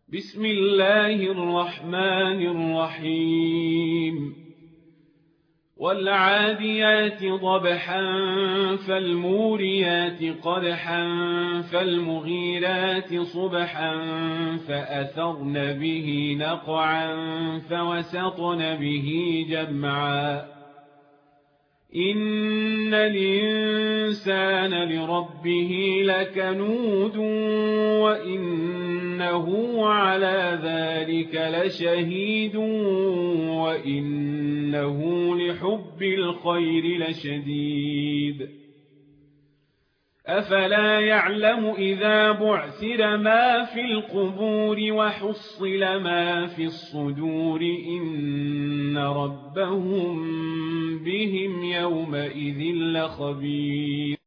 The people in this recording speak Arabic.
بسم الله الرحمن الرحيم والعاديات ضبحا فالموريات قدحا فالمغيرات صبحا فأثرن به نقعا فوسطن به جمعا إن الإنسان لربه لكنود وإنه على ذلك لشهيد وإنه لحب الخير لشديد أفلا يعلم إذا بعثر ما في القبور وحصل ما في الصدور إن ربهم بهم يومئذ لخبير